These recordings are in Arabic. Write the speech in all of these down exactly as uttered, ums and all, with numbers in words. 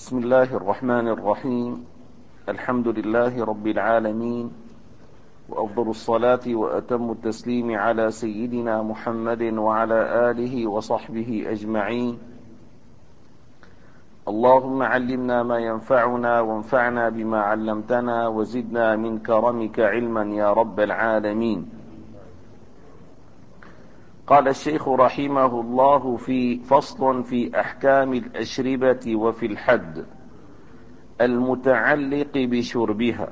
بسم الله الرحمن الرحيم. الحمد لله رب العالمين، وأفضل الصلاة وأتم التسليم على سيدنا محمد وعلى آله وصحبه أجمعين. اللهم علمنا ما ينفعنا وانفعنا بما علمتنا وزدنا من كرمك علما يا رب العالمين. قال الشيخ رحمه الله في فصل في أحكام الأشربة وفي الحد المتعلق بشربها: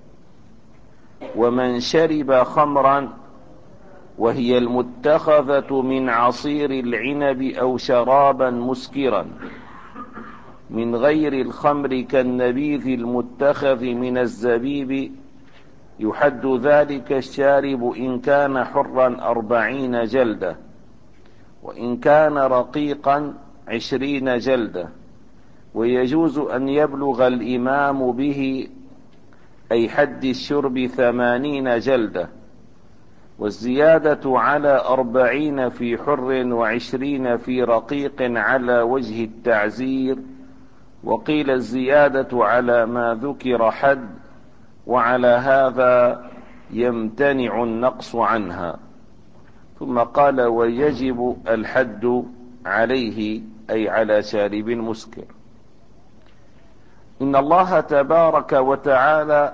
ومن شرب خمرا وهي المتخذة من عصير العنب أو شرابا مسكرا من غير الخمر كالنبيذ المتخذ من الزبيب، يحد ذلك الشارب إن كان حرا أربعين جلدة، وإن كان رقيقا عشرين جلدة، ويجوز أن يبلغ الإمام به أي حد الشرب ثمانين جلدة، والزيادة على أربعين في حر وعشرين في رقيق على وجه التعزير، وقيل الزيادة على ما ذكر حد، وعلى هذا يمتنع النقص عنها. ثم قال: ويجب الحد عليه أي على شارب مسكر. إن الله تبارك وتعالى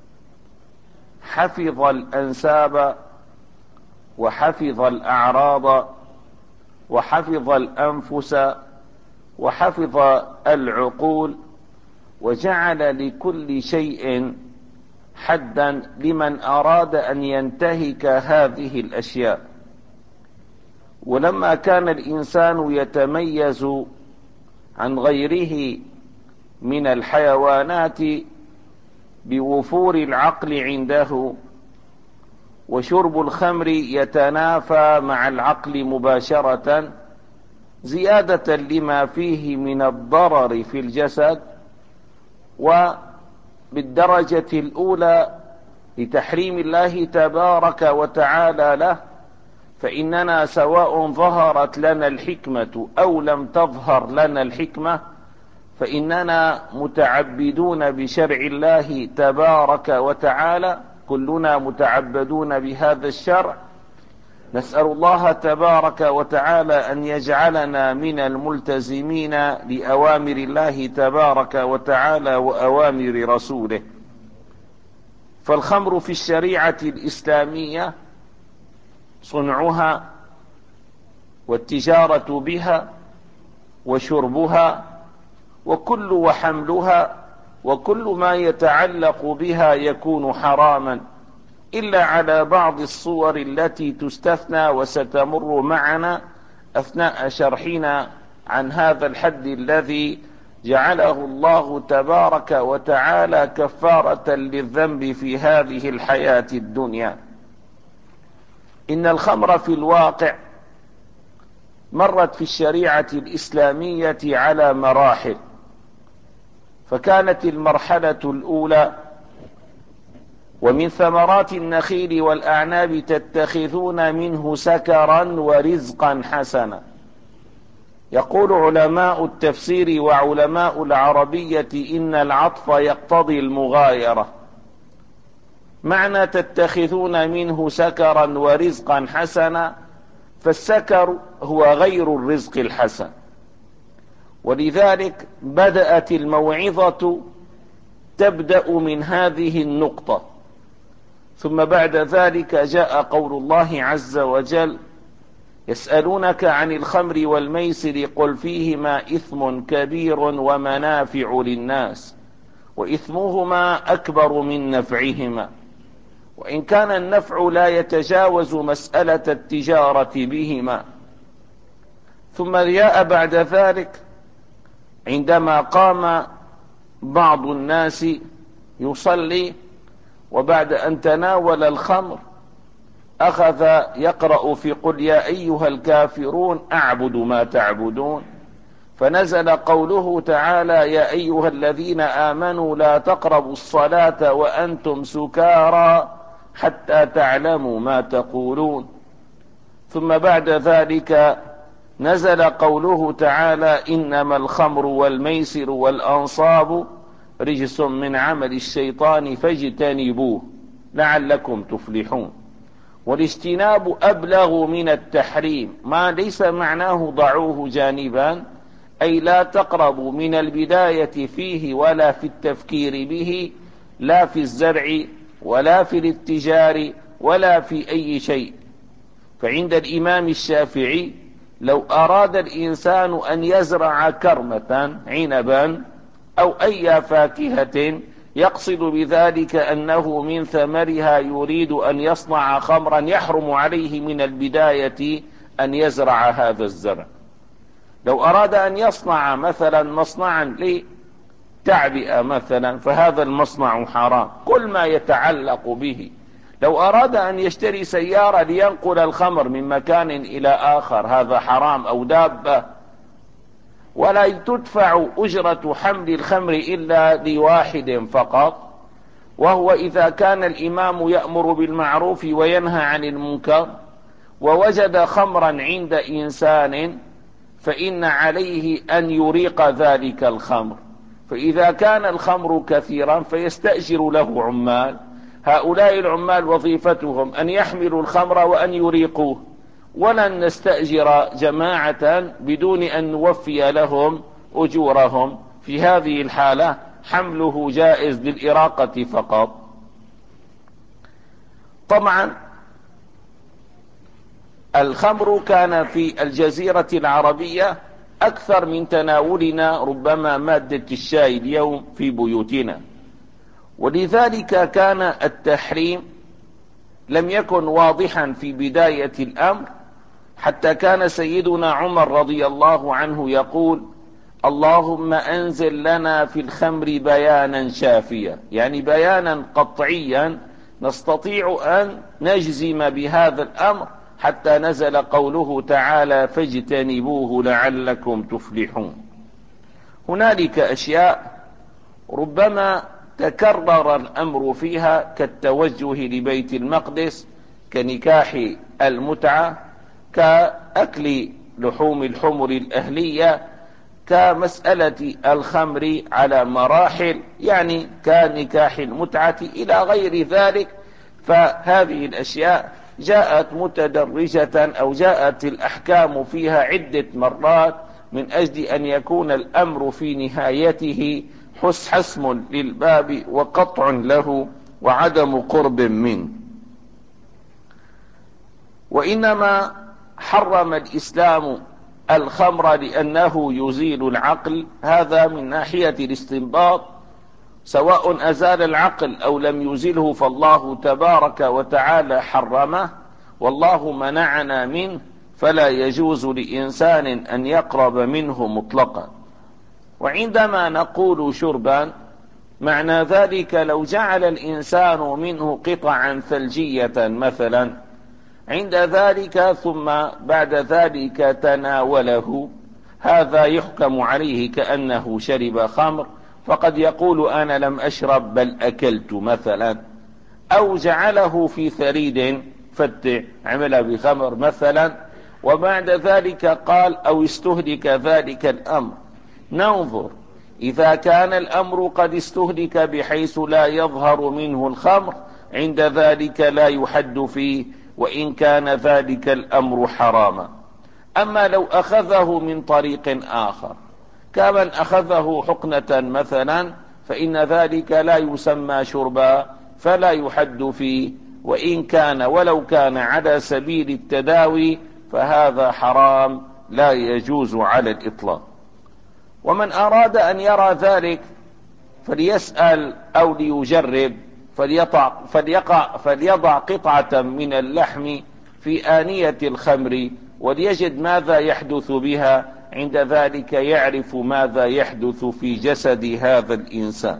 حفظ الأنساب وحفظ الأعراض وحفظ الأنفس وحفظ العقول، وجعل لكل شيء حدا لمن أراد أن ينتهك هذه الأشياء. ولما كان الإنسان يتميز عن غيره من الحيوانات بوفور العقل عنده، وشرب الخمر يتنافى مع العقل مباشرة زيادة لما فيه من الضرر في الجسد، وبالدرجة الأولى لتحريم الله تبارك وتعالى له، فإننا سواء ظهرت لنا الحكمة أو لم تظهر لنا الحكمة فإننا متعبدون بشرع الله تبارك وتعالى، كلنا متعبدون بهذا الشرع. نسأل الله تبارك وتعالى أن يجعلنا من الملتزمين لأوامر الله تبارك وتعالى وأوامر رسوله. فالخمر في الشريعة الإسلامية صنعها والتجارة بها وشربها وكل وحملها وكل ما يتعلق بها يكون حراما، إلا على بعض الصور التي تستثنى وستمر معنا أثناء شرحنا عن هذا الحد الذي جعله الله تبارك وتعالى كفارة للذنب في هذه الحياة الدنيا. إن الخمر في الواقع مرت في الشريعة الإسلامية على مراحل، فكانت المرحلة الأولى: ومن ثمرات النخيل والأعناب تتخذون منه سكرا ورزقا حسنا. يقول علماء التفسير وعلماء العربية إن العطف يقتضي المغايرة. معنى تتخذون منه سكرا ورزقا حسنا، فالسكر هو غير الرزق الحسن، ولذلك بدأت الموعظة تبدأ من هذه النقطة. ثم بعد ذلك جاء قول الله عز وجل: يسألونك عن الخمر والميسر قل فيهما إثم كبير ومنافع للناس وإثمهما أكبر من نفعهما، وإن كان النفع لا يتجاوز مسألة التجارة بهما. ثم جاء بعد ذلك عندما قام بعض الناس يصلي، وبعد أن تناول الخمر أخذ يقرأ في قل يا أيها الكافرون أعبد ما تعبدون، فنزل قوله تعالى: يا أيها الذين آمنوا لا تقربوا الصلاة وأنتم سكارى حتى تعلموا ما تقولون. ثم بعد ذلك نزل قوله تعالى: إنما الخمر والميسر والأنصاب رجس من عمل الشيطان فاجتنبوه لعلكم تفلحون. والاجتناب أبلغ من التحريم، ما ليس معناه ضعوه جانبا، أي لا تقربوا من البداية فيه ولا في التفكير به، لا في الزرع ولا في الاتجار ولا في أي شيء. فعند الإمام الشافعي لو أراد الإنسان أن يزرع كرمة عنبا أو أي فاكهة يقصد بذلك أنه من ثمرها يريد أن يصنع خمرا، يحرم عليه من البداية أن يزرع هذا الزرع. لو أراد أن يصنع مثلا مصنعا لتعبئة مثلا فهذا المصنع حرام، كل ما يتعلق به. لو أراد أن يشتري سيارة لينقل الخمر من مكان إلى آخر هذا حرام، أو دابة. ولا تدفع أجرة حمل الخمر إلا لواحد فقط، وهو إذا كان الإمام يأمر بالمعروف وينهى عن المنكر ووجد خمرا عند إنسان فإن عليه أن يريق ذلك الخمر. فإذا كان الخمر كثيرا فيستأجر له عمال، هؤلاء العمال وظيفتهم أن يحملوا الخمر وأن يريقوه، ولن نستأجر جماعة بدون أن نوفي لهم أجورهم. في هذه الحالة حمله جائز للإراقة فقط. طبعا الخمر كان في الجزيرة العربية أكثر من تناولنا ربما مادة الشاي اليوم في بيوتنا، ولذلك كان التحريم لم يكن واضحا في بداية الأمر، حتى كان سيدنا عمر رضي الله عنه يقول: اللهم أنزل لنا في الخمر بيانا شافيا، يعني بيانا قطعيا نستطيع أن نجزم بهذا الأمر، حتى نزل قوله تعالى: فاجتنبوه لعلكم تفلحون. هنالك أشياء ربما تكرر الأمر فيها كالتوجه لبيت المقدس، كنكاح المتعة، كأكل لحوم الحمر الأهلية، كمسألة الخمر على مراحل، يعني كنكاح المتعة إلى غير ذلك. فهذه الأشياء جاءت متدرجة أو جاءت الأحكام فيها عدة مرات من أجل أن يكون الأمر في نهايته حسم للباب وقطع له وعدم قرب منه. وإنما حرم الإسلام الخمر لأنه يزيل العقل، هذا من ناحية الاستنباط، سواء أزال العقل أو لم يزله فالله تبارك وتعالى حرمه، والله منعنا منه، فلا يجوز لإنسان أن يقرب منه مطلقا. وعندما نقول شربا معنى ذلك لو جعل الإنسان منه قطعا ثلجية مثلا عند ذلك ثم بعد ذلك تناوله، هذا يحكم عليه كأنه شرب خمر، فقد يقول أنا لم أشرب بل أكلت مثلا. أو جعله في ثريد فتح عمل بخمر مثلا وبعد ذلك قال أو استهلك ذلك الأمر. ننظر إذا كان الأمر قد استهلك بحيث لا يظهر منه الخمر، عند ذلك لا يحد فيه وإن كان ذلك الأمر حراما. أما لو أخذه من طريق آخر كمن أخذه حقنة مثلا فإن ذلك لا يسمى شربا فلا يحد فيه، وإن كان ولو كان على سبيل التداوي فهذا حرام لا يجوز على الإطلاق. ومن أراد أن يرى ذلك فليسأل أو ليجرب، فليضع, فليقع فليضع قطعة من اللحم في آنية الخمر وليجد ماذا يحدث بها، عند ذلك يعرف ماذا يحدث في جسد هذا الإنسان.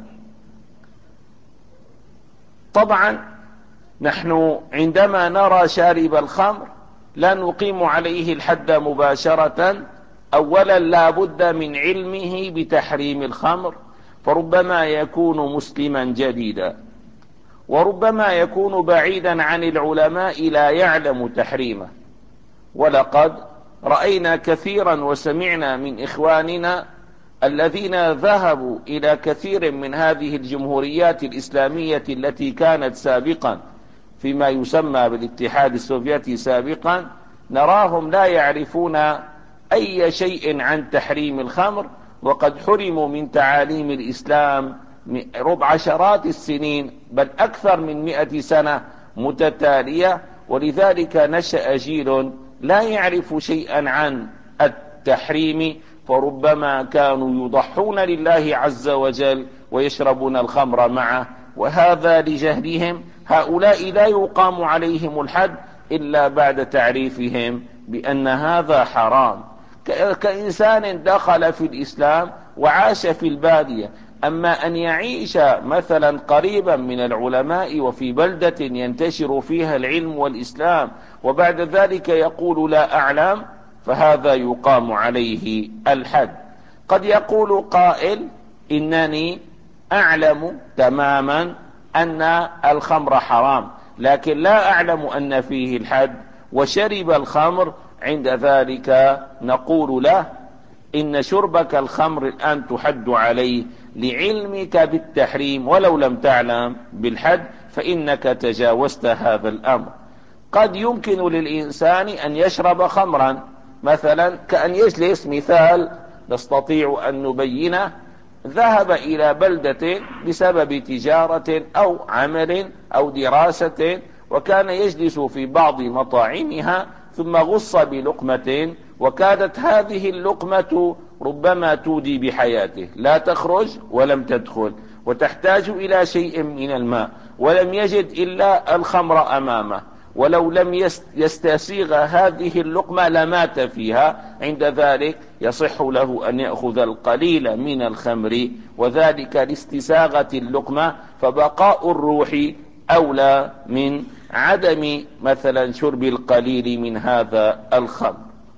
طبعا نحن عندما نرى شارب الخمر لا نقيم عليه الحد مباشرة. أولا لا بد من علمه بتحريم الخمر، فربما يكون مسلما جديدا، وربما يكون بعيدا عن العلماء لا يعلم تحريمه. ولقد رأينا كثيرا وسمعنا من إخواننا الذين ذهبوا إلى كثير من هذه الجمهوريات الإسلامية التي كانت سابقا فيما يسمى بالاتحاد السوفيتي سابقا، نراهم لا يعرفون أي شيء عن تحريم الخمر، وقد حرموا من تعاليم الإسلام ربع عشرات السنين، بل أكثر من مئة سنة متتالية. ولذلك نشأ جيل لا يعرف شيئا عن التحريم، فربما كانوا يضحون لله عز وجل ويشربون الخمر معه، وهذا لجهلهم. هؤلاء لا يقام عليهم الحد إلا بعد تعريفهم بأن هذا حرام، كإنسان دخل في الإسلام وعاش في البادية. أما أن يعيش مثلا قريبا من العلماء وفي بلدة ينتشر فيها العلم والإسلام وبعد ذلك يقول لا أعلم، فهذا يقام عليه الحد. قد يقول قائل إنني أعلم تماما أن الخمر حرام، لكن لا أعلم أن فيه الحد وشرب الخمر، عند ذلك نقول له إن شربك الخمر الآن تحد عليه لعلمك بالتحريم، ولو لم تعلم بالحد فإنك تجاوزت هذا الأمر. قد يمكن للإنسان أن يشرب خمرا، مثلا كأن يجلس، مثال نستطيع أن نبينه، ذهب إلى بلدة بسبب تجارة أو عمل أو دراسة، وكان يجلس في بعض مطاعمها، ثم غص بلقمة، وكادت هذه اللقمة ربما تودي بحياته، لا تخرج ولم تدخل، وتحتاج إلى شيء من الماء، ولم يجد إلا الخمر أمامه، ولو لم يستسيغ هذه اللقمة لمات فيها. عند ذلك يصح له أن يأخذ القليل من الخمر، وذلك لاستساغة اللقمة، فبقاء الروح أولى من عدم مثلا شرب القليل من هذا الخمر.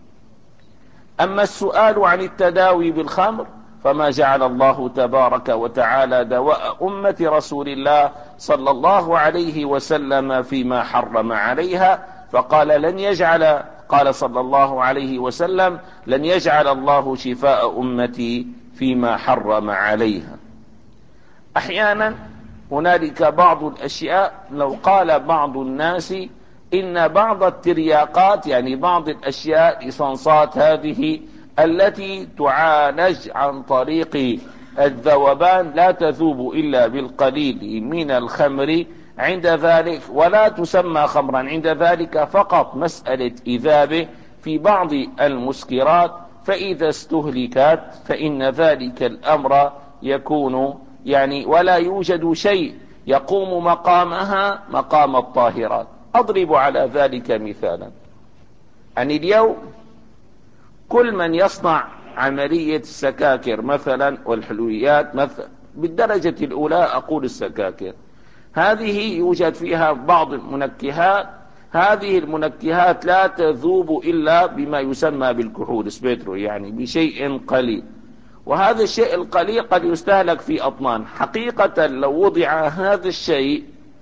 أما السؤال عن التداوي بالخمر، فما جعل الله تبارك وتعالى دواء أمة رسول الله صلى الله عليه وسلم فيما حرم عليها، فقال لن يجعل قال صلى الله عليه وسلم لن يجعل الله شفاء أمتي فيما حرم عليها. أحيانا هنالك بعض الأشياء لو قال بعض الناس إن بعض الترياقات، يعني بعض الأشياء إسانسات هذه التي تعالج عن طريق الذوبان لا تذوب إلا بالقليل من الخمر، عند ذلك ولا تسمى خمرا، عند ذلك فقط مسألة إذابة في بعض المسكرات، فإذا استهلكت فإن ذلك الأمر يكون يعني ولا يوجد شيء يقوم مقامها مقام الطاهرات. أضرب على ذلك مثالا، أن اليوم كل من يصنع عملية السكاكر مثلا والحلويات مثلا بالدرجة الأولى، أقول السكاكر هذه يوجد فيها بعض المنكهات، هذه المنكهات لا تذوب إلا بما يسمى بالكحول سبيترو، يعني بشيء قليل، وهذا الشيء القليل قد يستهلك في أطنان. حقيقة لو وضع هذا الشيء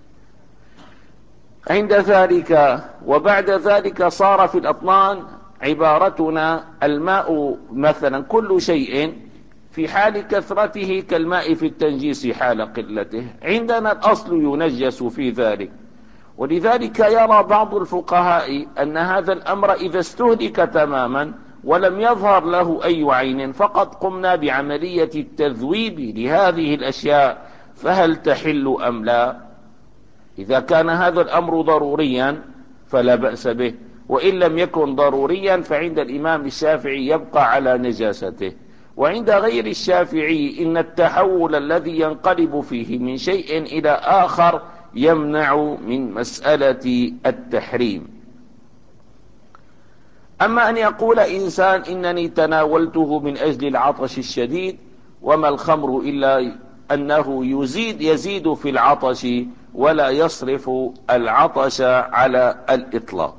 عند ذلك وبعد ذلك صار في الأطنان، عبارتنا الماء مثلا كل شيء في حال كثرته كالماء في التنجيس حال قلته، عندنا الأصل ينجس في ذلك. ولذلك يرى بعض الفقهاء أن هذا الأمر إذا استهلك تماما ولم يظهر له أي عين، فقط قمنا بعملية التذويب لهذه الأشياء، فهل تحل أم لا؟ إذا كان هذا الأمر ضروريا فلا بأس به، وإن لم يكن ضروريا فعند الإمام الشافعي يبقى على نجاسته. وعند غير الشافعي إن التحول الذي ينقلب فيه من شيء إلى آخر يمنع من مسألة التحريم. أما أن يقول إنسان إنني تناولته من أجل العطش الشديد، وما الخمر إلا أنه يزيد يزيد في العطش ولا يصرف العطش على الإطلاق.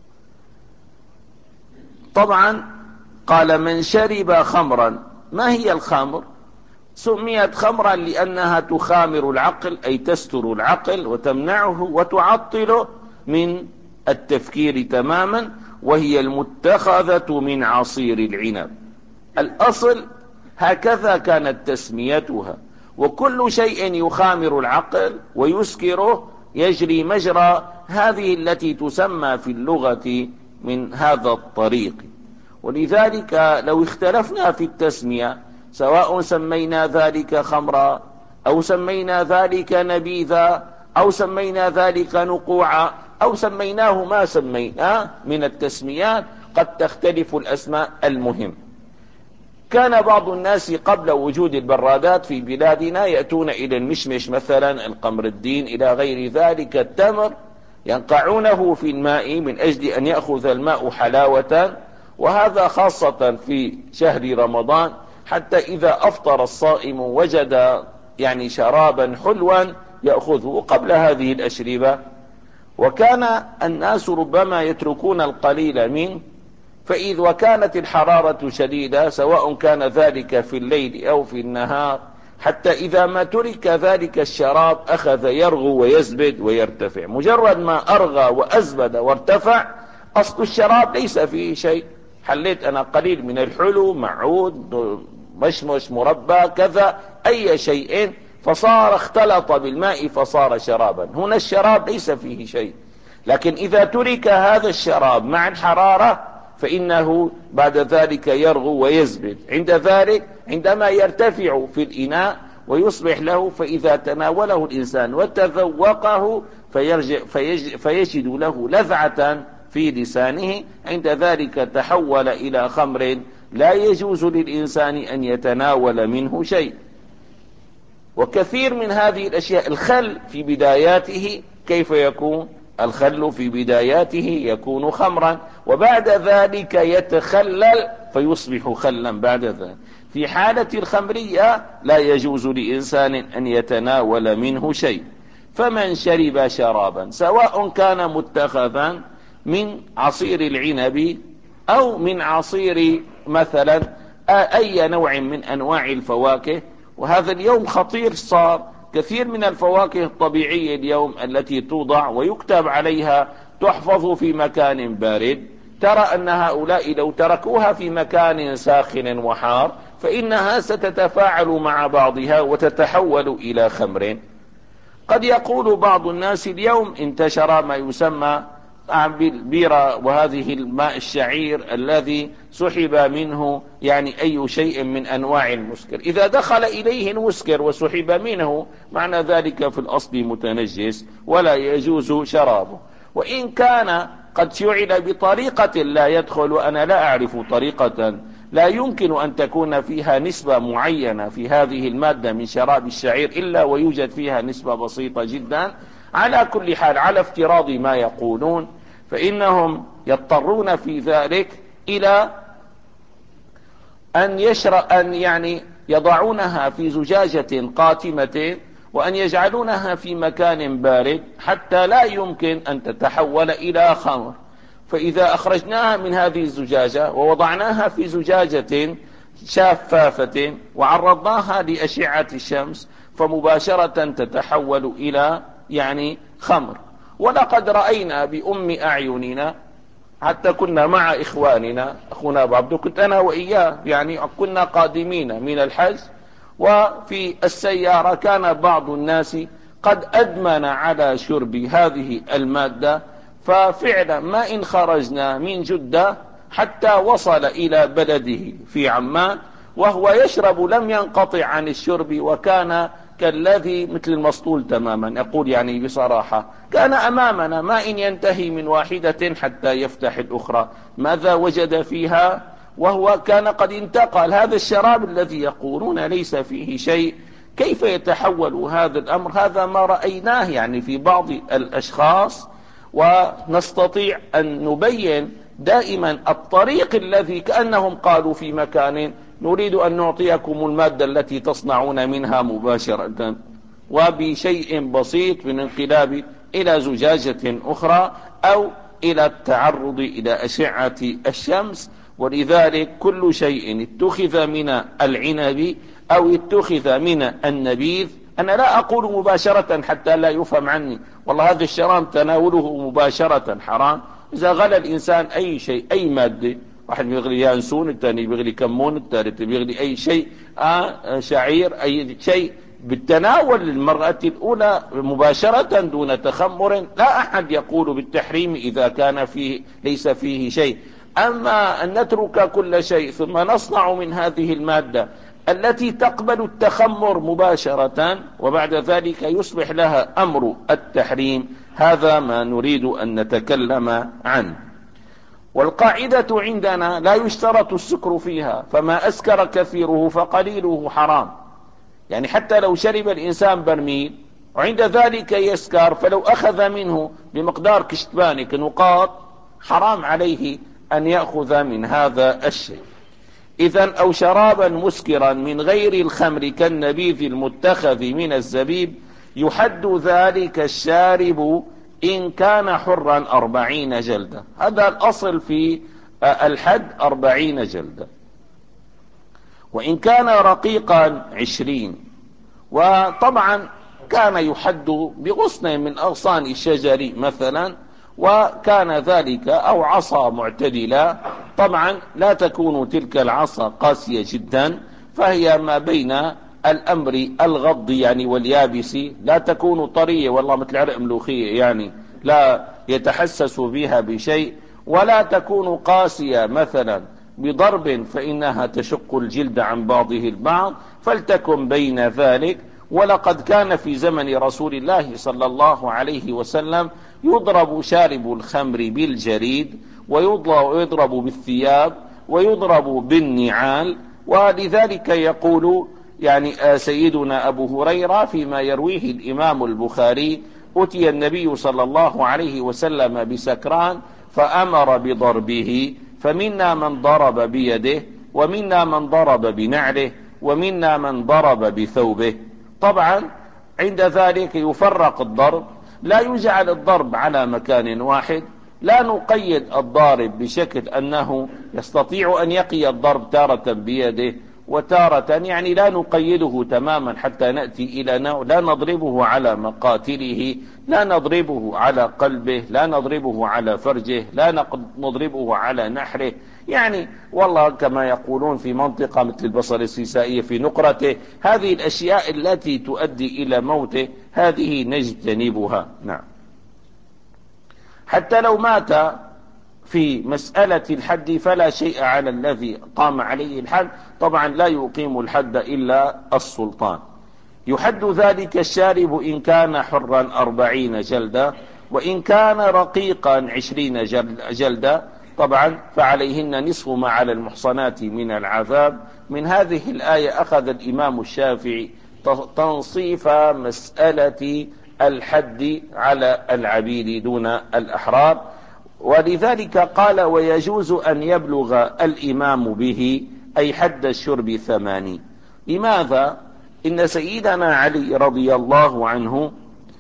طبعا قال من شرب خمرا، ما هي الخمر؟ سميت خمرا لأنها تخامر العقل، أي تستر العقل وتمنعه وتعطله من التفكير تماما، وهي المتخذة من عصير العنب. الأصل هكذا كانت تسميتها، وكل شيء يخامر العقل ويسكره يجري مجرى هذه التي تسمى في اللغة من هذا الطريق. ولذلك لو اختلفنا في التسمية، سواء سمينا ذلك خمرا أو سمينا ذلك نبيذا أو سمينا ذلك نقوعا أو سميناه ما سميناه من التسميات، قد تختلف الأسماء. المهم، كان بعض الناس قبل وجود البرادات في بلادنا يأتون إلى المشمش مثلا، القمر الدين، إلى غير ذلك، التمر، ينقعونه في الماء من أجل أن يأخذ الماء حلاوة، وهذا خاصة في شهر رمضان، حتى إذا أفطر الصائم وجد يعني شرابا حلوا يأخذه قبل هذه الأشربة. وكان الناس ربما يتركون القليل منه، فإذ وكانت الحرارة شديدة سواء كان ذلك في الليل أو في النهار، حتى إذا ما ترك ذلك الشراب أخذ يرغو ويزبد ويرتفع. مجرد ما أرغى وأزبد وارتفع، أصل الشراب ليس فيه شيء، حليت أنا قليل من الحلو، معود، مشمش، مربى، كذا، أي شيء، فصار اختلط بالماء فصار شرابا. هنا الشراب ليس فيه شيء، لكن إذا ترك هذا الشراب مع الحرارة فإنه بعد ذلك يرغو ويزبد. عند ذلك عندما يرتفع في الإناء ويصبح له، فإذا تناوله الإنسان وتذوقه فيرجع فيج فيجد له لذعة في لسانه، عند ذلك تحول إلى خمر لا يجوز للإنسان أن يتناول منه شيء. وكثير من هذه الأشياء، الخل في بداياته كيف يكون؟ الخل في بداياته يكون خمرا، وبعد ذلك يتخلل فيصبح خلا بعد ذلك. في حالة الخمرية لا يجوز لإنسان أن يتناول منه شيء. فمن شرب شرابا سواء كان متخذا من عصير العنب أو من عصير مثلا أي نوع من أنواع الفواكه، وهذا اليوم خطير، صار كثير من الفواكه الطبيعية اليوم التي توضع ويكتب عليها تحفظ في مكان بارد، ترى أن هؤلاء لو تركوها في مكان ساخن وحار فإنها ستتفاعل مع بعضها وتتحول إلى خمر. قد يقول بعض الناس اليوم انتشر ما يسمى بالبيرة، وهذه الماء الشعير الذي سحب منه يعني أي شيء من أنواع المسكر، إذا دخل إليه المسكر وسحب منه معنى ذلك في الأصل متنجس ولا يجوز شرابه. وإن كان قد فعل بطريقة لا يدخل، أنا لا أعرف طريقة لا يمكن أن تكون فيها نسبة معينة في هذه المادة من شراب الشعير إلا ويوجد فيها نسبة بسيطة جدا. على كل حال، على افتراض ما يقولون، فإنهم يضطرون في ذلك إلى أن يشرب أن يعني يضعونها في زجاجة قاتمة وأن يجعلونها في مكان بارد حتى لا يمكن أن تتحول إلى خمر. فإذا أخرجناها من هذه الزجاجة ووضعناها في زجاجة شفافة وعرضناها لأشعة الشمس فمباشرة تتحول إلى يعني خمر. ولقد رأينا بأم أعيننا، حتى كنا مع إخواننا، أخونا أبو عبدو كنت أنا وإياه، يعني كنا قادمين من الحج، وفي السيارة كان بعض الناس قد أدمن على شرب هذه المادة، ففعلا ما إن خرجنا من جدة حتى وصل إلى بلده في عمان وهو يشرب لم ينقطع عن الشرب، وكان كالذي مثل المسطول تماما. أقول يعني بصراحة، كان أمامنا ما إن ينتهي من واحدة حتى يفتح الأخرى، ماذا وجد فيها؟ وهو كان قد انتقل. هذا الشراب الذي يقولون ليس فيه شيء، كيف يتحول هذا الأمر؟ هذا ما رأيناه يعني في بعض الأشخاص. ونستطيع أن نبين دائما الطريق الذي كأنهم قالوا في مكان نريد أن نعطيكم المادة التي تصنعون منها مباشرة، وبشيء بسيط من انقلاب إلى زجاجة أخرى أو إلى التعرض إلى أشعة الشمس. ولذلك كل شيء اتخذ من العنب أو اتخذ من النبيذ، أنا لا أقول مباشرة حتى لا يفهم عني والله هذا الشراب تناوله مباشرة حرام، إذا غلى الإنسان أي شيء أي مادة، واحد بيغلي يانسون، الثاني بيغلي كمون، الثالث بيغلي أي شيء آه شعير أي شيء بالتناول المرأة الأولى مباشرة دون تخمر، لا أحد يقول بالتحريم إذا كان فيه ليس فيه شيء. أما أن نترك كل شيء ثم نصنع من هذه المادة التي تقبل التخمر مباشرة وبعد ذلك يصبح لها أمر التحريم، هذا ما نريد أن نتكلم عنه. والقاعدة عندنا لا يشترط السكر فيها، فما أسكر كثيره فقليله حرام. يعني حتى لو شرب الإنسان برميل وعند ذلك يسكر، فلو أخذ منه بمقدار كشتبانك نقاط حرام عليه أن يأخذ من هذا الشيء. إذن أو شرابا مسكرا من غير الخمر كالنبيذ المتخذ من الزبيب يحد ذلك الشارب إن كان حرا أربعين جلدة. هذا الأصل في الحد أربعين جلدة، وإن كان رقيقا عشرين. وطبعا كان يحد بغصن من أغصان الشجر مثلا، وكان ذلك أو عصا معتدلة، طبعا لا تكون تلك العصا قاسية جدا، فهي ما بين الأمر الغض يعني واليابس، لا تكون طرية والله مثل عرق ملوخية يعني لا يتحسس بها بشيء، ولا تكون قاسية مثلا بضرب فإنها تشق الجلد عن بعضه البعض، فلتكن بين ذلك. ولقد كان في زمن رسول الله صلى الله عليه وسلم يضرب شارب الخمر بالجريد، ويضرب بالثياب، ويضرب بالنعال. ولذلك يقول يعني سيدنا أبو هريرة فيما يرويه الإمام البخاري: أتي النبي صلى الله عليه وسلم بسكران فأمر بضربه، فمنا من ضرب بيده، ومنا من ضرب بنعله، ومنا من ضرب بثوبه. طبعا عند ذلك يفرق الضرب، لا يجعل الضرب على مكان واحد، لا نقيد الضارب بشكل أنه يستطيع أن يقي الضرب تارة بيده وتارة، يعني لا نقيده تماما حتى نأتي إلى نوع، لا نضربه على مقاتله، لا نضربه على قلبه، لا نضربه على فرجه، لا نضربه على نحره، يعني والله كما يقولون في منطقة مثل البصر السيسائية في نقرته. هذه الأشياء التي تؤدي إلى موته هذه نجتنبها. نعم. حتى لو مات في مسألة الحد فلا شيء على الذي قام عليه الحد، طبعا لا يقيم الحد إلا السلطان. يحد ذلك الشارب إن كان حرا أربعين جلدة، وإن كان رقيقا عشرين جلدة. طبعا فعليهن نصف ما على المحصنات من العذاب. من هذه الآية أخذ الإمام الشافعي تنصيف مسألة الحد على العبيد دون الأحرار، ولذلك قال: ويجوز أن يبلغ الإمام به أي حد الشرب ثمانين. لماذا؟ إن سيدنا علي رضي الله عنه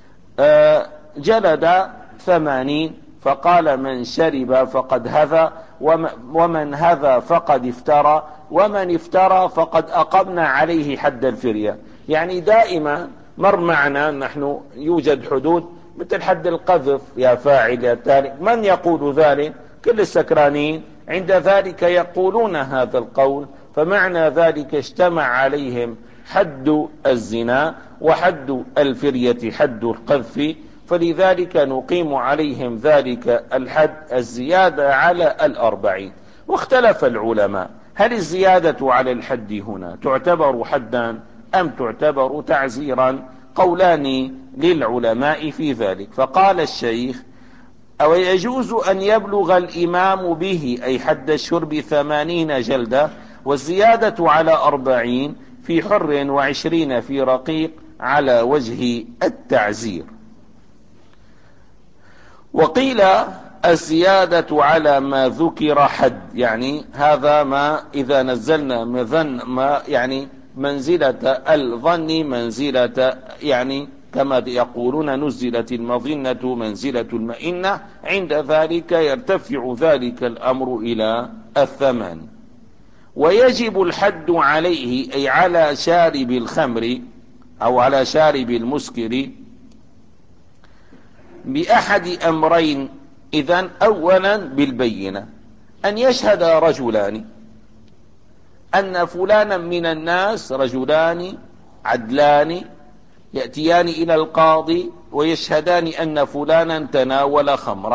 جلد ثمانين، فقال: من شرب فقد هذى، ومن هذى فقد افترى، ومن افترى فقد أقمنا عليه حد الفرية. يعني دائما مر معنا نحن يوجد حدود مثل حد القذف يا فاعل يا تارك، من يقول ذلك؟ كل السكرانين عند ذلك يقولون هذا القول، فمعنى ذلك اجتمع عليهم حد الزنا وحد الفرية حد القذف، فلذلك نقيم عليهم ذلك الحد الزيادة على الأربعين. واختلف العلماء هل الزيادة على الحد هنا تعتبر حدا أم تعتبر تعزيرا؟ قولان للعلماء في ذلك. فقال الشيخ: أو يجوز أن يبلغ الإمام به أي حد الشرب ثمانين جلدة، والزيادة على أربعين في حر وعشرين في رقيق على وجه التعزير. وقيل الزيادة على ما ذكر حد، يعني هذا ما إذا نزلنا مظن ما يعني منزلة الظن منزلة، يعني كما يقولون نزلت المظنة منزلة المئنة، عند ذلك يرتفع ذلك الأمر إلى الثمان. ويجب الحد عليه أي على شارب الخمر أو على شارب المسكر بأحد أمرين إذن أولا بالبينة، أن يشهد رجلان أن فلانا من الناس، رجلان عدلان يأتيان إلى القاضي ويشهدان أن فلانا تناول خمرا،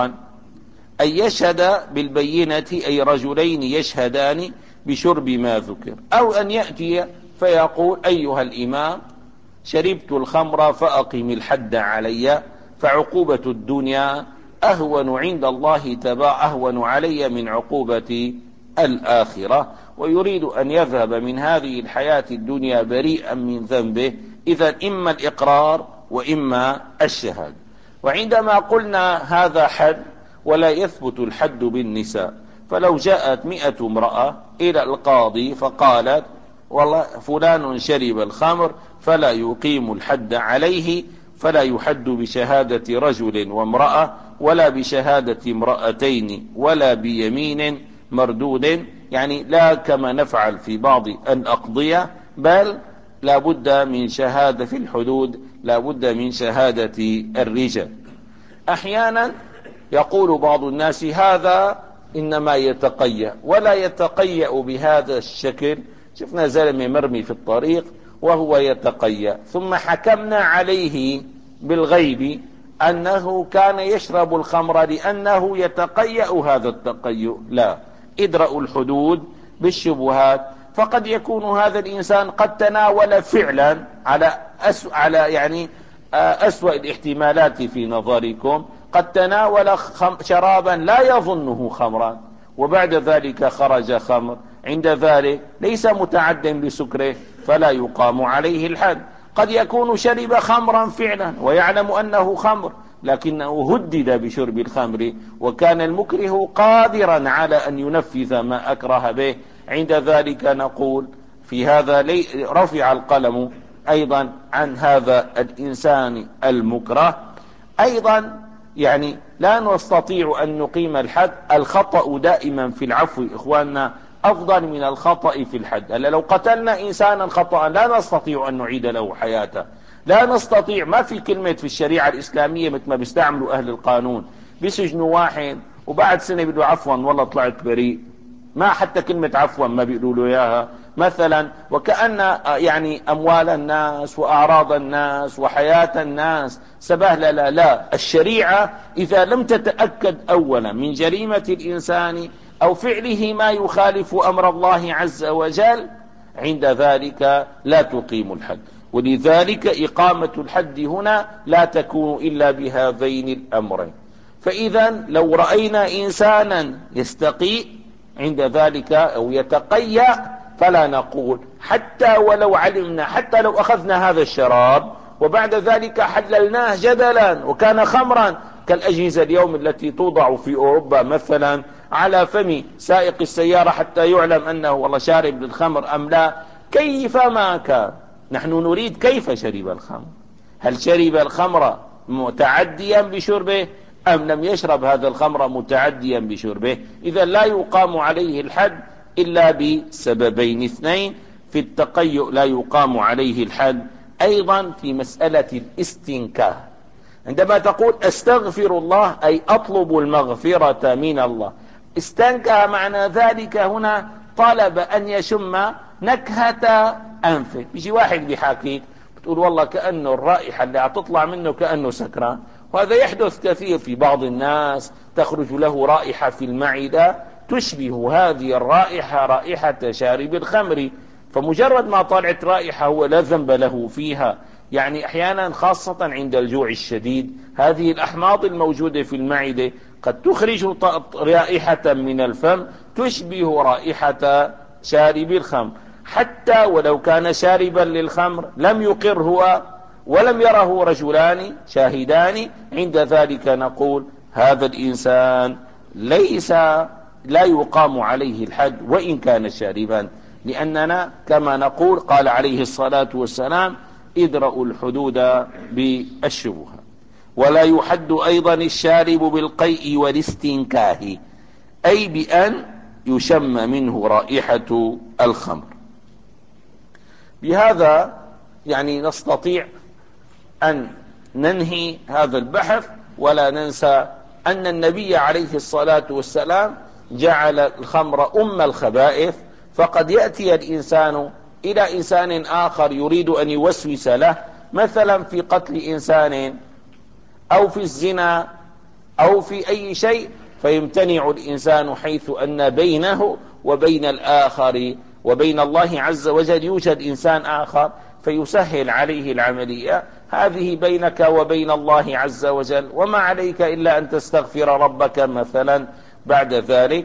أن يشهد بالبينة، أي رجلين يشهدان بشرب ما ذكر. أو أن يأتي فيقول أيها الإمام شربت الخمر فأقم الحد علي، فعقوبة الدنيا أهون عند الله تبارك أهون علي من عقوبة الآخرة، ويريد أن يذهب من هذه الحياة الدنيا بريئا من ذنبه. إذا إما الإقرار وإما الشهادة. وعندما قلنا هذا حد ولا يثبت الحد بالنساء، فلو جاءت مئة امرأة إلى القاضي فقالت والله فلان شرب الخمر فلا يقيم الحد عليه، فلا يحد بشهادة رجل وامرأة ولا بشهادة امرأتين ولا بيمين مردود، يعني لا كما نفعل في بعض الأقضية، بل لا بد من شهادة في الحدود، لا بد من شهادة الرجال. أحيانا يقول بعض الناس هذا إنما يتقيأ، ولا يتقيأ بهذا الشكل. شفنا زلمة مرمي في الطريق وهو يتقيأ، ثم حكمنا عليه بالغيب أنه كان يشرب الخمر لأنه يتقيأ هذا التقيؤ. لا، ادرأوا الحدود بالشبهات. فقد يكون هذا الإنسان قد تناول فعلا على أسوأ على يعني أسوأ الاحتمالات في نظركم، قد تناول شرابا لا يظنه خمرا وبعد ذلك خرج خمر، عند ذلك ليس متعدا بسكره فلا يقام عليه الحد. قد يكون شرب خمرا فعلا ويعلم أنه خمر، لكنه هدد بشرب الخمر وكان المكره قادرا على أن ينفذ ما أكره به، عند ذلك نقول في هذا رفع القلم أيضا عن هذا الإنسان المكره. أيضا يعني لا نستطيع أن نقيم الحد. الخطأ دائما في العفو إخواننا أفضل من الخطأ في الحد. لو قتلنا إنسانا خطأ لا نستطيع أن نعيد له حياته، لا نستطيع. ما في كلمة في الشريعة الإسلامية مثل ما بيستعملوا أهل القانون، بيسجنوا واحد وبعد سنة بيقولوا عفوا والله طلعت بريء، ما حتى كلمة عفوا ما بيقولوا له إياها مثلا، وكأن يعني أموال الناس وأعراض الناس وحياة الناس سبهلة. لا لا، الشريعة إذا لم تتأكد أولا من جريمة الإنسان أو فعله ما يخالف أمر الله عز وجل، عند ذلك لا تقيم الحد. ولذلك إقامة الحد هنا لا تكون إلا بهذين الأمرين. فإذا لو رأينا إنسانا يستقي عند ذلك أو يتقيأ فلا نقول، حتى ولو علمنا، حتى لو أخذنا هذا الشراب وبعد ذلك حللناه جدلا وكان خمرا، كالأجهزة اليوم التي توضع في أوروبا مثلا على فم سائق السيارة حتى يعلم أنه والله شارب للخمر أم لا. كيفما كان نحن نريد كيف شرب الخمر، هل شرب الخمر متعديا بشربه أم لم يشرب هذا الخمر متعديا بشربه. إذا لا يقام عليه الحد إلا بسببين اثنين. في التقيؤ لا يقام عليه الحد. أيضا في مسألة الاستنكاه، عندما تقول استغفر الله أي أطلب المغفرة من الله، استنكى معنى ذلك هنا طلب أن يشم نكهة أنفه. يجي واحد بحكيك بتقول والله كأنه الرائحة اللي هتطلع منه كأنه سكران، وهذا يحدث كثير في بعض الناس، تخرج له رائحة في المعدة تشبه هذه الرائحة رائحة شارب الخمر، فمجرد ما طلعت رائحة هو لا ذنب له فيها. يعني أحيانا خاصة عند الجوع الشديد هذه الأحماض الموجودة في المعدة قد تخرج رائحة من الفم تشبه رائحة شارب الخمر، حتى ولو كان شاربا للخمر لم يقر هو ولم يره رجلان شاهدان، عند ذلك نقول هذا الإنسان ليس لا يقام عليه الحد وإن كان شاربا، لأننا كما نقول قال عليه الصلاة والسلام ادرأوا الحدود بالشبهة. ولا يحد أيضا الشارب بالقيء والاستنكاه، أي بأن يشم منه رائحة الخمر. بهذا يعني نستطيع أن ننهي هذا البحث، ولا ننسى أن النبي عليه الصلاة والسلام جعل الخمر أم الخبائث، فقد يأتي الإنسان إلى إنسان آخر يريد أن يوسوس له، مثلا في قتل إنسان أو في الزنا أو في أي شيء، فيمتنع الإنسان حيث أن بينه وبين الآخر وبين الله عز وجل يوجد إنسان آخر، فيسهل عليه العملية. هذه بينك وبين الله عز وجل، وما عليك إلا أن تستغفر ربك مثلا بعد ذلك.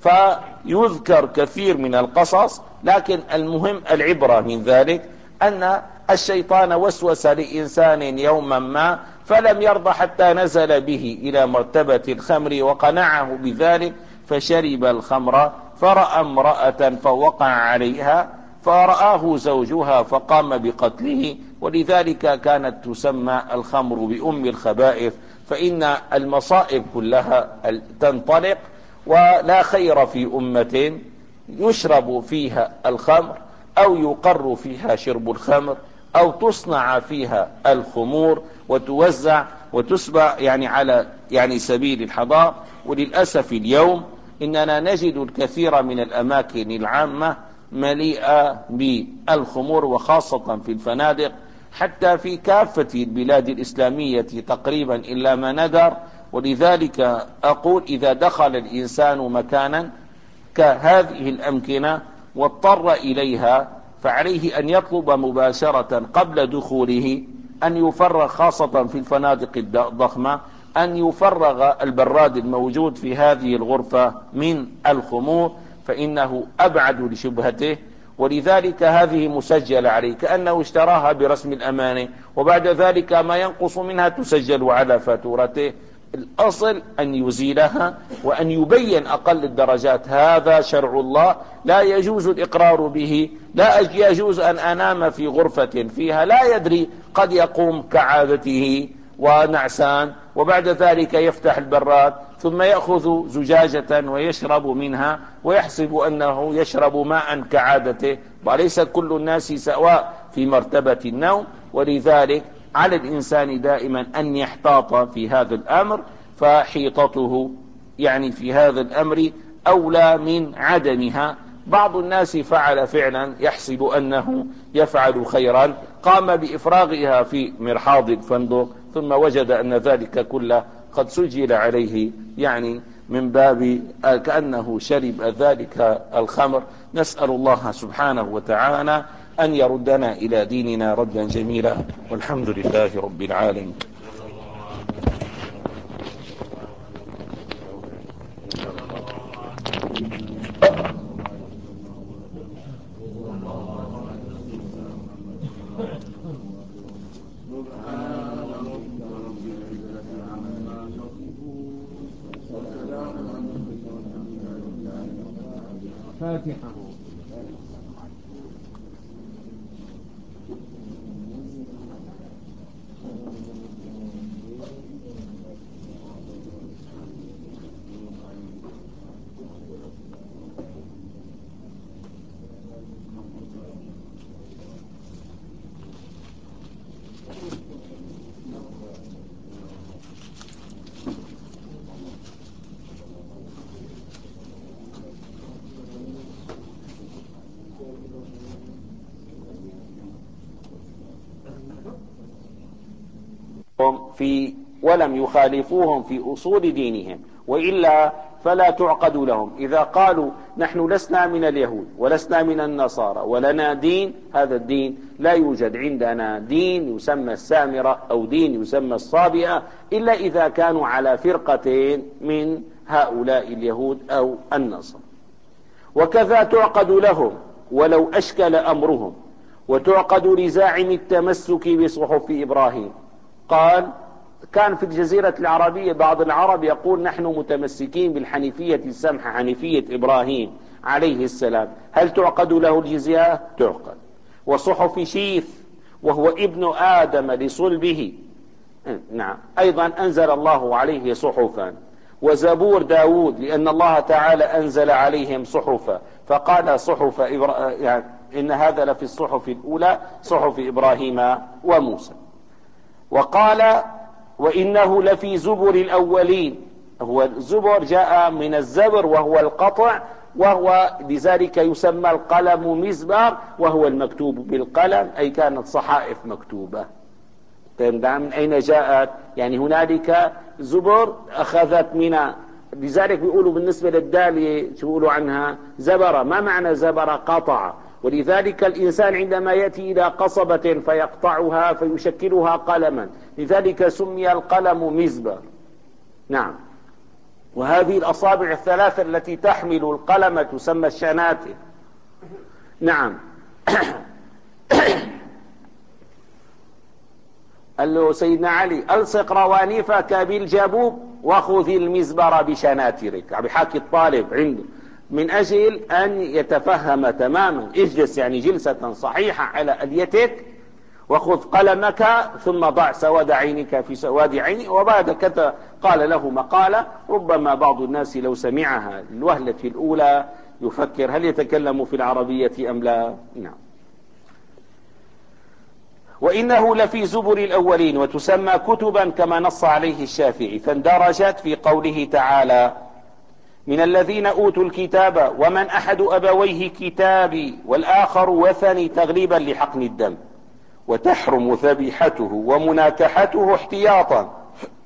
فيذكر كثير من القصص، لكن المهم العبرة من ذلك أن الشيطان وسوس لإنسان يوما ما فلم يرضى حتى نزل به إلى مرتبة الخمر وقنعه بذلك، فشرب الخمر، فرأى امرأة فوقع عليها، فرآه زوجها فقام بقتله. ولذلك كانت تسمى الخمر بأم الخبائث، فإن المصائب كلها تنطلق، ولا خير في أمة يشرب فيها الخمر أو يقر فيها شرب الخمر أو تصنع فيها الخمور وتوزع وتسبع يعني على يعني سبيل الحضارة. وللأسف اليوم إننا نجد الكثير من الأماكن العامة مليئة بالخمور، وخاصة في الفنادق، حتى في كافة البلاد الإسلامية تقريبا إلا ما ندر. ولذلك أقول إذا دخل الإنسان مكانا كهذه الأمكنة واضطر إليها، فعليه أن يطلب مباشرة قبل دخوله أن يفرغ، خاصة في الفنادق الضخمة، أن يفرغ البراد الموجود في هذه الغرفة من الخمور، فإنه أبعد لشبهته. ولذلك هذه مسجلة عليه كأنه اشتراها برسم الأمانة، وبعد ذلك ما ينقص منها تسجل على فاتورته. الأصل أن يزيلها وأن يبين أقل الدرجات. هذا شرع الله لا يجوز الإقرار به. لا يجوز أن أنام في غرفة فيها لا يدري، قد يقوم كعادته ونعسان، وبعد ذلك يفتح البراد ثم يأخذ زجاجة ويشرب منها ويحسب أنه يشرب ماء كعادته، وليس كل الناس سواء في مرتبة النوم. ولذلك على الإنسان دائما أن يحتاط في هذا الأمر، فحيطته يعني في هذا الأمر أولى من عدمها. بعض الناس فعل فعلا يحسب أنه يفعل خيرا، قام بإفراغها في مرحاض الفندق، ثم وجد أن ذلك كله قد سجل عليه يعني من باب كأنه شرب ذلك الخمر. نسأل الله سبحانه وتعالى أن يردنا إلى ديننا ردا جميلا، والحمد لله رب العالمين. فاتحة. في ولم يخالفوهم في أصول دينهم، وإلا فلا تعقد لهم. إذا قالوا نحن لسنا من اليهود ولسنا من النصارى ولنا دين، هذا الدين لا يوجد عندنا دين يسمى السامرة أو دين يسمى الصابئة، إلا إذا كانوا على فرقتين من هؤلاء اليهود أو النصارى. وكذا تعقد لهم ولو أشكل أمرهم، وتعقد لزاعم التمسك بصحف إبراهيم. قال كان في الجزيرة العربية بعض العرب يقول نحن متمسكين بالحنيفية السمحة، حنيفية إبراهيم عليه السلام. هل تعقد له الجزية؟ تعقد. وصحف شيث وهو ابن آدم لصلبه، نعم، أيضا أنزل الله عليه صحفا. وزبور داود لأن الله تعالى أنزل عليهم صحفا، فقال صحف إبرا... يعني إن هذا لفي الصحف الأولى صحف إبراهيم وموسى. وقال وإنه لفي زبر الأولين، هو الزبر جاء من الزبر وهو القطع، وهو لذلك يسمى القلم مزبر، وهو المكتوب بالقلم، أي كانت صحائف مكتوبة. من أين جاءت؟ يعني هنالك زبر أخذت من، لذلك بيقولوا بالنسبة للدالية بيقولوا عنها زبرة. ما معنى زبرة؟ قطع. ولذلك الإنسان عندما يأتي إلى قصبة فيقطعها فيشكلها قلما، لذلك سمي القلم مزبر. نعم. وهذه الأصابع الثلاثة التي تحمل القلم تسمى الشناتر. نعم. قال له سيدنا علي: ألصق روانيفك بالجبوب وخذ المزبر بشناترك. عم يحكي الطالب عنده من أجل أن يتفهم تماما. اجلس يعني جلسة صحيحة على أليتك، وخذ قلمك ثم ضع سواد عينك في سواد عيني. وبعد كذا قال له مقالة ربما بعض الناس لو سمعها الوهلة الأولى يفكر هل يتكلم في العربية أم لا. نعم. وإنه لفي زبر الأولين، وتسمى كتبا كما نص عليه الشافعي، فاندرجت في قوله تعالى: من الذين أوتوا الكتاب ومن أحد أبويه كتابي والآخر وثني، تغليبا لحقن الدم، وتحرم ذبيحته ومناكحته احتياطا.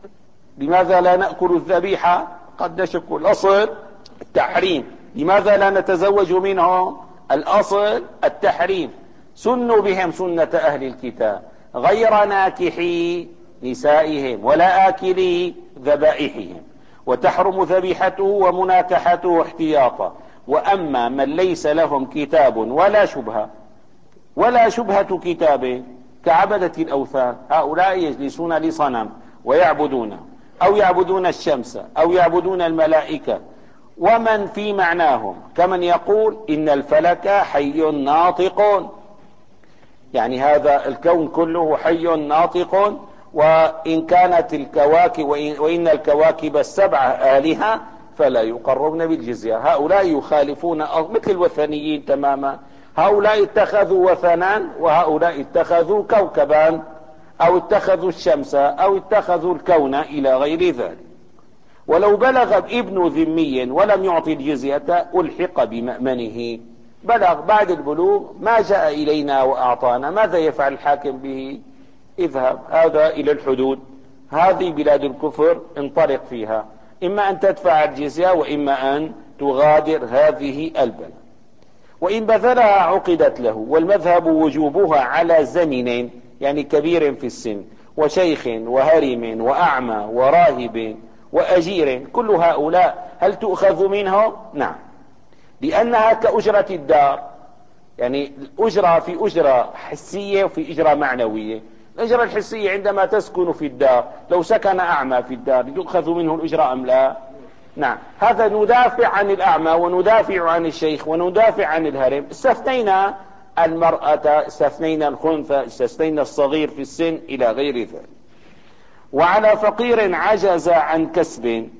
لماذا لا نأكل الذبيحة؟ قد نشك. الأصل التحريم. لماذا لا نتزوج منهم؟ الأصل التحريم. سنوا بهم سنة أهل الكتاب، غير ناكحي نسائهم ولا آكلي ذبائحهم. وتحرم ذبيحته ومناكحته احتياطا. وأما من ليس لهم كتاب ولا شبهة ولا شبهة كتاب كعبدة الأوثان، هؤلاء يجلسون لصنم ويعبدونه، أو يعبدون الشمس، أو يعبدون الملائكة، ومن في معناهم، كمن يقول إن الفلك حي ناطق، يعني هذا الكون كله حي ناطق، وإن كانت الكواكب وإن, وإن الكواكب السبع آلهة فلا يقربن بالجزية. هؤلاء يخالفون مثل الوثنيين تماما. هؤلاء اتخذوا وثنا، وهؤلاء اتخذوا كوكبا، أو اتخذوا الشمس، أو اتخذوا الكون إلى غير ذلك. ولو بلغ ابن ذمي ولم يعطي الجزية ألحق بمأمنه. بلغ بعد البلوغ ما جاء إلينا وأعطانا، ماذا يفعل الحاكم به؟ اذهب هذا إلى الحدود، هذه بلاد الكفر، انطلق فيها، إما أن تدفع الجزية وإما أن تغادر هذه البلد. وإن بذلها عقدت له. والمذهب وجوبها على زمن، يعني كبير في السن، وشيخ وهرم وأعمى وراهب وأجير، كل هؤلاء هل تؤخذ منهم؟ نعم، لأنها كأجرة الدار. يعني الأجرة في أجرة حسية وفي أجرة معنوية. الأجرة الحسية عندما تسكن في الدار، لو سكن أعمى في الدار تؤخذ منه الأجرة أم لا؟ نعم. هذا ندافع عن الأعمى وندافع عن الشيخ وندافع عن الهرم. استثنينا المرأة، استثنينا الخنثى، استثنينا الصغير في السن إلى غير ذلك. وعلى فقير عجز عن كسب،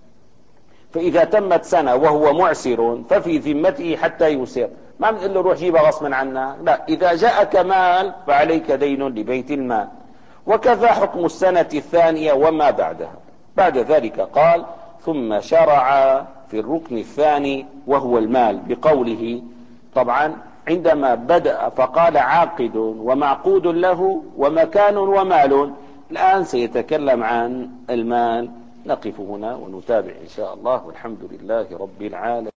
فإذا تمت سنة وهو معسر ففي ذمته حتى يسر. ما بنقول له روح جيبها غصبا عنا، لا، إذا جاءك مال فعليك دين لبيت المال. وكذا حكم السنة الثانية وما بعدها. بعد ذلك قال: ثم شرع في الركن الثاني وهو المال بقوله، طبعا عندما بدأ فقال عاقد ومعقود له ومكان ومال. الآن سيتكلم عن المال. نقف هنا ونتابع إن شاء الله، والحمد لله رب العالمين.